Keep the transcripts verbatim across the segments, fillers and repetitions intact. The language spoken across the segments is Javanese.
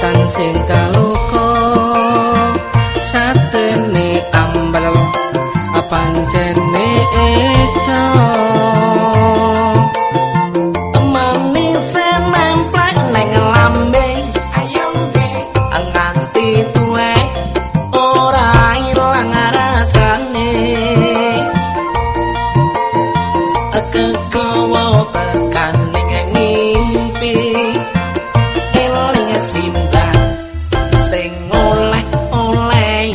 wetan sing kaluka satene ambal pancene eco manis nemplek neng lambe ayo nganti tuwek ora ilang rasane kegawa tekan ning ngimpi eling simbah sing oleh-oleh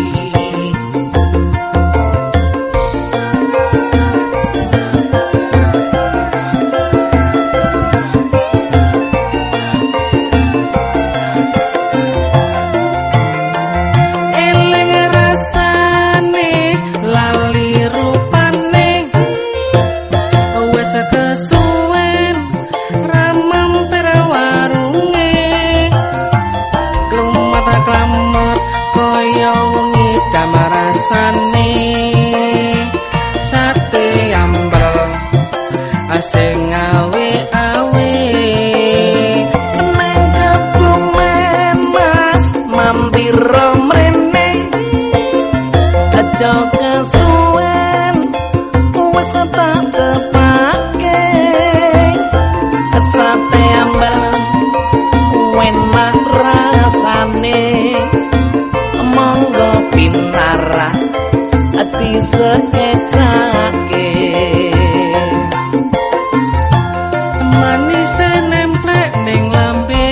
kesuwen ramam perawarunge klumat klamet kaya wengi damarasane sate ambal asing awe-awe nang kebumen mas mampir mrene aja kesuwen wis tak cepat monggo pinara ati sekecake manis nemplek ning lambe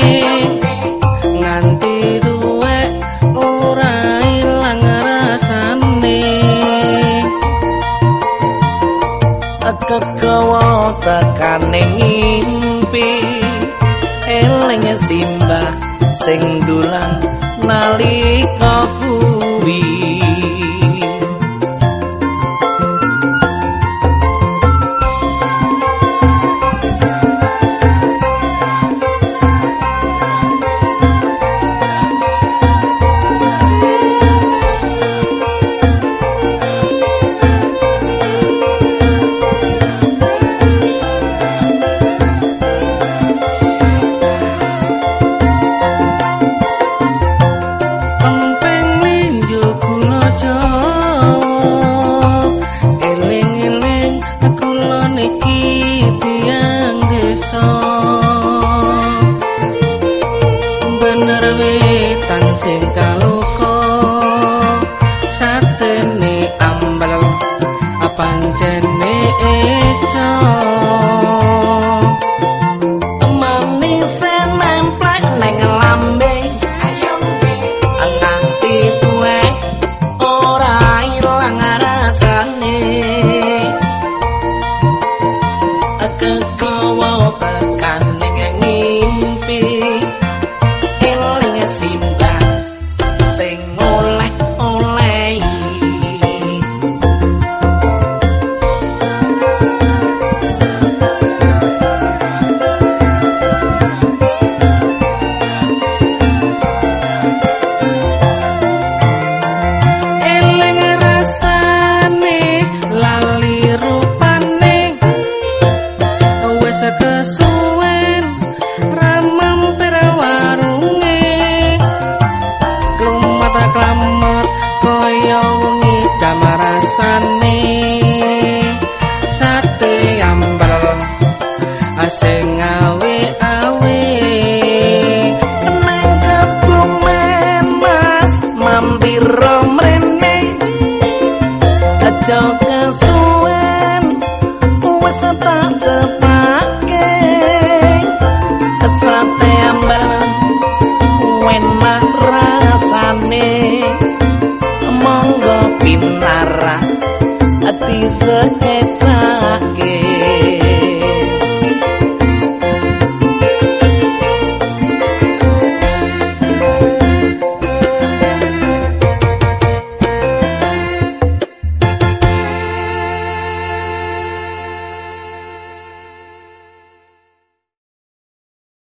nganti tuwek ora ilang rasane kegawa tekane ngimpi eling simbah sing dulang nalika kuwi sing kaluka satene ambal pancene eco manis nemplek neng lambe ayo nganti tuwek ora ilang rasane kegawa tekan ning ngimpi kesuwen ramam perawarunge klumat klamet kaya wengi damarasane sate ambal asing awe-awe nang kebumen mas mampir mrene aja kesuwen wis tak cepat monggo pinara ati sekecake